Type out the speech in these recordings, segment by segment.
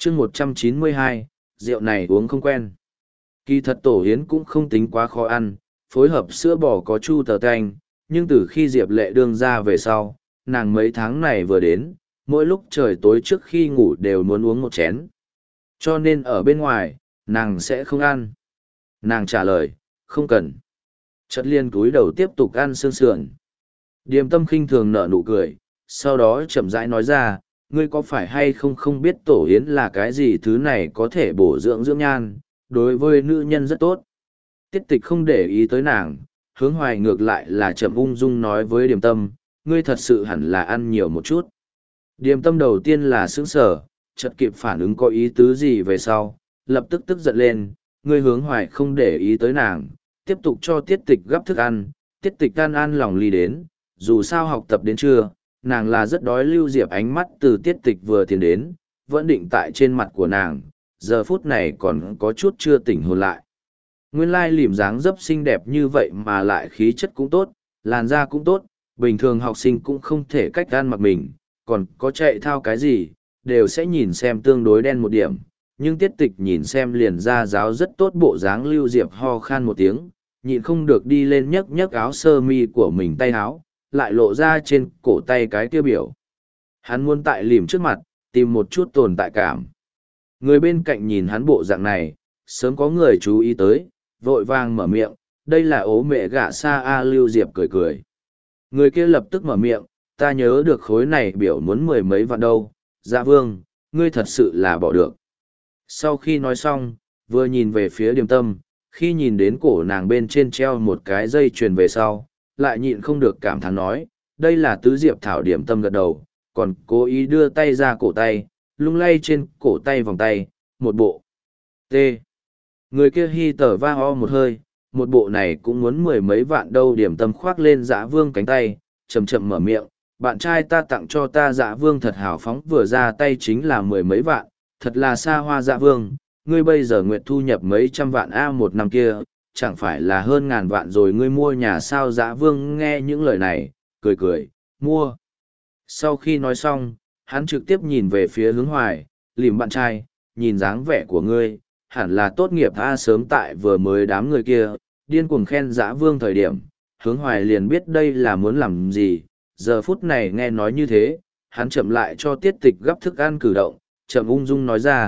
chương 192, rượu này uống không quen. Kỳ thật tổ yến cũng không tính quá khó ăn, phối hợp sữa bò có chu tờ canh, nhưng từ khi Diệp Lệ đương ra về sau, nàng mấy tháng này vừa đến, mỗi lúc trời tối trước khi ngủ đều muốn uống một chén. Cho nên ở bên ngoài, nàng sẽ không ăn. Nàng trả lời, không cần. Chợt liên cúi đầu tiếp tục ăn xương sườn. Điềm Tâm khinh thường nở nụ cười, sau đó chậm rãi nói ra, ngươi có phải hay không không biết tổ yến là cái gì, thứ này có thể bổ dưỡng dưỡng nhan, đối với nữ nhân rất tốt. Tiết Tịch không để ý tới nàng, Hướng Hoài ngược lại là chậm ung dung nói với Điềm Tâm, ngươi thật sự hẳn là ăn nhiều một chút. Điềm Tâm đầu tiên là sững sờ, chợt kịp phản ứng có ý tứ gì về sau, lập tức tức giận lên, ngươi Hướng Hoài không để ý tới nàng, tiếp tục cho Tiết Tịch gắp thức ăn, Tiết Tịch ăn lòng ly đến, dù sao học tập đến trưa, nàng là rất đói. Lưu Diệp ánh mắt từ Tiết Tịch vừa tiến đến, vẫn định tại trên mặt của nàng, giờ phút này còn có chút chưa tỉnh hồn lại. Nguyên lai lìm dáng dấp xinh đẹp như vậy mà lại khí chất cũng tốt, làn da cũng tốt, bình thường học sinh cũng không thể cách ăn mặc mình, còn có chạy thao cái gì, đều sẽ nhìn xem tương đối đen một điểm. Nhưng Tiết Tịch nhìn xem liền ra giáo rất tốt bộ dáng. Lưu Diệp ho khan một tiếng, nhịn không được đi lên nhấc nhấc áo sơ mi của mình tay áo, lại lộ ra trên cổ tay cái kia biểu. Hắn muốn tại lìm trước mặt, tìm một chút tồn tại cảm. Người bên cạnh nhìn hắn bộ dạng này, sớm có người chú ý tới, vội vàng mở miệng, đây là ố mẹ gạ xa a. Lưu Diệp cười cười. Người kia lập tức mở miệng, ta nhớ được khối này biểu muốn mười mấy vạn đâu, Dạ Vương, ngươi thật sự là bỏ được. Sau khi nói xong, vừa nhìn về phía Điềm Tâm, khi nhìn đến cổ nàng bên trên treo một cái dây chuyền về sau, lại nhịn không được cảm thán nói, đây là tứ diệp thảo. Điềm Tâm gật đầu, còn cố ý đưa tay ra cổ tay, lung lay trên cổ tay vòng tay, một bộ. T. Người kia hi tờ va ho một hơi, một bộ này cũng muốn mười mấy vạn đâu. Điềm Tâm khoác lên Dã Vương cánh tay, chậm chậm mở miệng, bạn trai ta tặng cho ta Dã Vương thật hào phóng, vừa ra tay chính là mười mấy vạn, thật là xa hoa. Dã Vương, ngươi bây giờ nguyệt thu nhập mấy trăm vạn a một năm kia, chẳng phải là hơn ngàn vạn rồi, ngươi mua nhà sao? Dã Vương nghe những lời này, cười cười, mua. Sau khi nói xong, hắn trực tiếp nhìn về phía Hướng Hoài, lìm bạn trai, nhìn dáng vẻ của ngươi, hẳn là tốt nghiệp a. Sớm tại vừa mới đám người kia điên cuồng khen Dã Vương thời điểm, Hướng Hoài liền biết đây là muốn làm gì. Giờ phút này nghe nói như thế, hắn chậm lại cho Tiết Tịch gắp thức ăn cử động, chậm ung dung nói ra,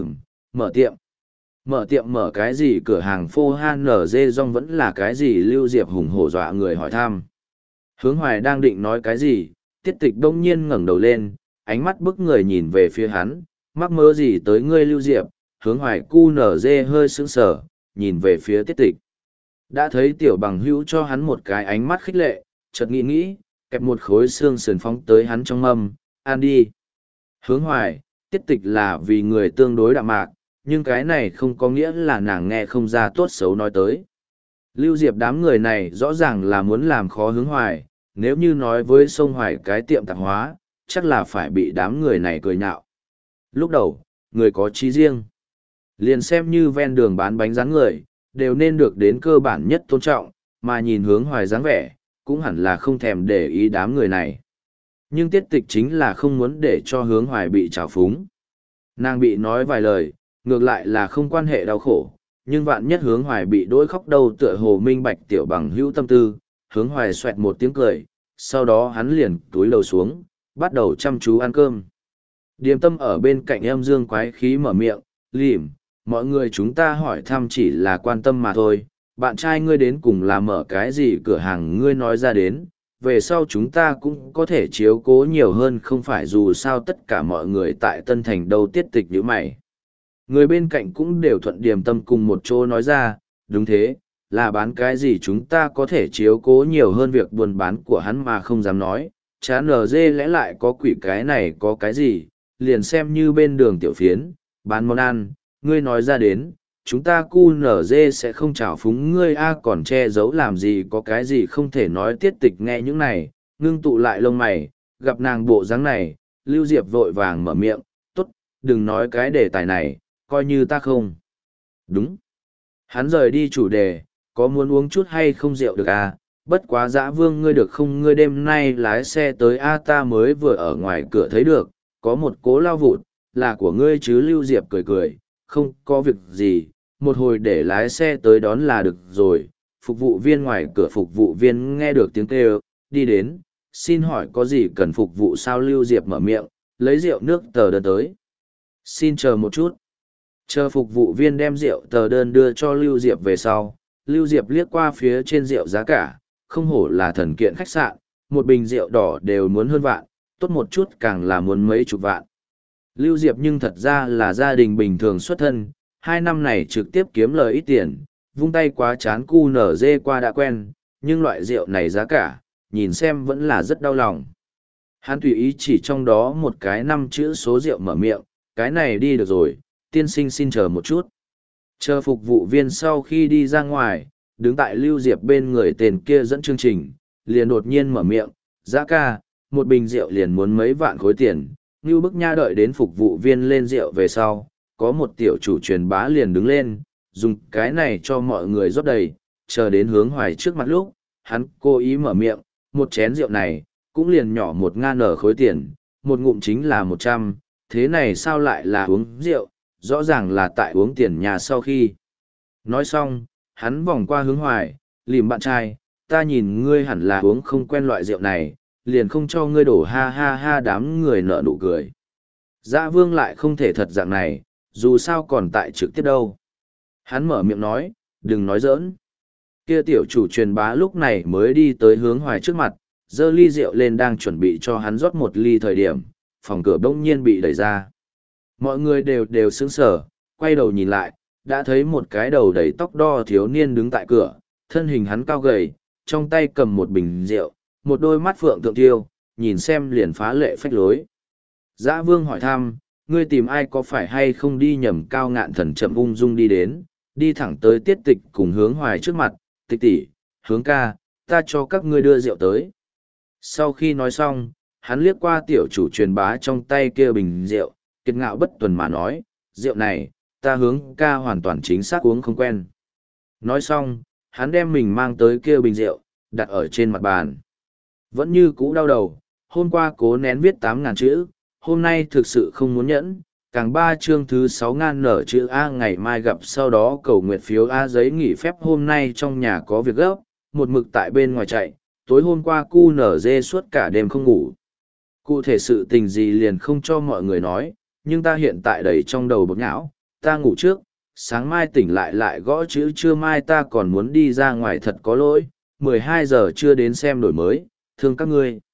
mở tiệm. Mở tiệm mở cái gì? Cửa hàng phô han nở dê rong vẫn là cái gì? Lưu Diệp hùng hổ dọa người hỏi thăm. Hướng Hoài đang định nói cái gì, Tiết Tịch bỗng nhiên ngẩng đầu lên, ánh mắt bức người nhìn về phía hắn, mắc mớ gì tới ngươi Lưu Diệp? Hướng Hoài cu nở dê hơi sững sờ, nhìn về phía Tiết Tịch. Đã thấy tiểu bằng hữu cho hắn một cái ánh mắt khích lệ, chợt nghĩ, kẹp một khối xương sườn phóng tới hắn trong mâm, ăn đi. Hướng Hoài, Tiết Tịch là vì người tương đối đạm mạc, nhưng cái này không có nghĩa là nàng nghe không ra tốt xấu nói tới. Lưu Diệp đám người này rõ ràng là muốn làm khó Hướng Hoài, nếu như nói với Sông Hoài cái tiệm tạp hóa, chắc là phải bị đám người này cười nhạo. Lúc đầu, người có chí riêng, liền xem như ven đường bán bánh rán người, đều nên được đến cơ bản nhất tôn trọng, mà nhìn Hướng Hoài dáng vẻ, cũng hẳn là không thèm để ý đám người này. Nhưng Tiết Tịch chính là không muốn để cho Hướng Hoài bị trào phúng. Nàng bị nói vài lời, ngược lại là không quan hệ đau khổ, nhưng vạn nhất Hướng Hoài bị đỗi khóc đâu, tựa hồ minh bạch tiểu bằng hữu tâm tư. Hướng Hoài xoẹt một tiếng cười, sau đó hắn liền túi lầu xuống, bắt đầu chăm chú ăn cơm. Điềm Tâm ở bên cạnh em dương quái khí mở miệng, lìm, mọi người chúng ta hỏi thăm chỉ là quan tâm mà thôi, bạn trai ngươi đến cùng là mở cái gì cửa hàng, ngươi nói ra đến, về sau chúng ta cũng có thể chiếu cố nhiều hơn, không phải dù sao tất cả mọi người tại Tân Thành đâu. Tiết Tịch như mày. Người bên cạnh cũng đều thuận Điềm Tâm cùng một chỗ nói ra, đúng thế, là bán cái gì chúng ta có thể chiếu cố nhiều hơn. Việc buôn bán của hắn mà không dám nói, chán nở dê lẽ lại có quỷ, cái này có cái gì, liền xem như bên đường tiểu phiến, bán món ăn, ngươi nói ra đến, chúng ta cu nở dê sẽ không trào phúng ngươi a, còn che giấu làm gì, có cái gì không thể nói. Tiết Tịch nghe những này, ngưng tụ lại lông mày, gặp nàng bộ dáng này, Lưu Diệp vội vàng mở miệng, tốt, đừng nói cái đề tài này, coi như ta không. Đúng. Hắn rời đi chủ đề, có muốn uống chút hay không rượu được à, bất quá Dã Vương ngươi được không, ngươi đêm nay lái xe tới a, ta mới vừa ở ngoài cửa thấy được, có một cố lao vụt, là của ngươi chứ. Lưu Diệp cười cười, không có việc gì, một hồi để lái xe tới đón là được rồi. Phục vụ viên ngoài cửa phục vụ viên nghe được tiếng kêu, đi đến, xin hỏi có gì cần phục vụ sao. Lưu Diệp mở miệng, lấy rượu nước tờ đơn tới. Xin chờ một chút. Chờ phục vụ viên đem rượu tờ đơn đưa cho Lưu Diệp về sau, Lưu Diệp liếc qua phía trên rượu giá cả, không hổ là thần kiện khách sạn, một bình rượu đỏ đều muốn hơn vạn, tốt một chút càng là muốn mấy chục vạn. Lưu Diệp nhưng thật ra là gia đình bình thường xuất thân, 2 năm này trực tiếp kiếm lời ít tiền, vung tay quá chán cu nở dê qua đã quen, nhưng loại rượu này giá cả, nhìn xem vẫn là rất đau lòng. Hắn tùy ý chỉ trong đó một cái 5 chữ số rượu mở miệng, cái này đi được rồi, tiên sinh xin chờ một chút. Chờ phục vụ viên sau khi đi ra ngoài, đứng tại Lưu Diệp bên người tên kia dẫn chương trình, liền đột nhiên mở miệng, giá ca, một bình rượu liền muốn mấy vạn khối tiền. Như bức nha đợi đến phục vụ viên lên rượu về sau, có một tiểu chủ truyền bá liền đứng lên, dùng cái này cho mọi người rót đầy, chờ đến Hướng Hoài trước mặt lúc, hắn cố ý mở miệng, một chén rượu này, cũng liền nhỏ 1.000 khối tiền, một ngụm chính là 100, thế này sao lại là uống rượu, rõ ràng là tại uống tiền nhà sau khi. Nói xong, hắn vòng qua Hướng Hoài, lìm bạn trai, ta nhìn ngươi hẳn là uống không quen loại rượu này, liền không cho ngươi đổ ha ha ha. Đám người nở nụ cười. Dã Vương lại không thể thật dạng này, dù sao còn tại trực tiếp đâu. Hắn mở miệng nói, đừng nói giỡn. Kia tiểu chủ truyền bá lúc này mới đi tới Hướng Hoài trước mặt, giơ ly rượu lên đang chuẩn bị cho hắn rót một ly thời điểm, phòng cửa bỗng nhiên bị đẩy ra. Mọi người đều sững sờ, quay đầu nhìn lại, đã thấy một cái đầu đầy tóc đo thiếu niên đứng tại cửa, thân hình hắn cao gầy, trong tay cầm một bình rượu, một đôi mắt phượng tượng tiêu, nhìn xem liền phá lệ phách lối. Dã Vương hỏi thăm, ngươi tìm ai, có phải hay không đi nhầm. Cao Ngạn Thần chậm ung dung đi đến, đi thẳng tới Tiết Tịch cùng Hướng Hoài trước mặt, Tịch tỷ, Hướng ca, ta cho các ngươi đưa rượu tới. Sau khi nói xong, hắn liếc qua tiểu chủ truyền bá trong tay kia bình rượu, kiệt ngạo bất tuần mà nói, rượu này, ta Hướng ca hoàn toàn chính xác uống không quen. Nói xong, hắn đem mình mang tới kia bình rượu, đặt ở trên mặt bàn. Vẫn như cũ đau đầu, hôm qua cố nén viết 8.000 chữ, hôm nay thực sự không muốn nhẫn, càng 3 chương thứ 6.000 nở chữ A, ngày mai gặp, sau đó cầu nguyện phiếu A, giấy nghỉ phép hôm nay trong nhà có việc gấp, một mực tại bên ngoài chạy, tối hôm qua cu nở dê suốt cả đêm không ngủ. Cụ thể sự tình gì liền không cho mọi người nói, nhưng ta hiện tại đầy trong đầu bột nhão, ta ngủ trước, sáng mai tỉnh lại gõ chữ trưa mai ta còn muốn đi ra ngoài, thật có lỗi, 12 giờ chưa đến xem đổi mới, thương các ngươi.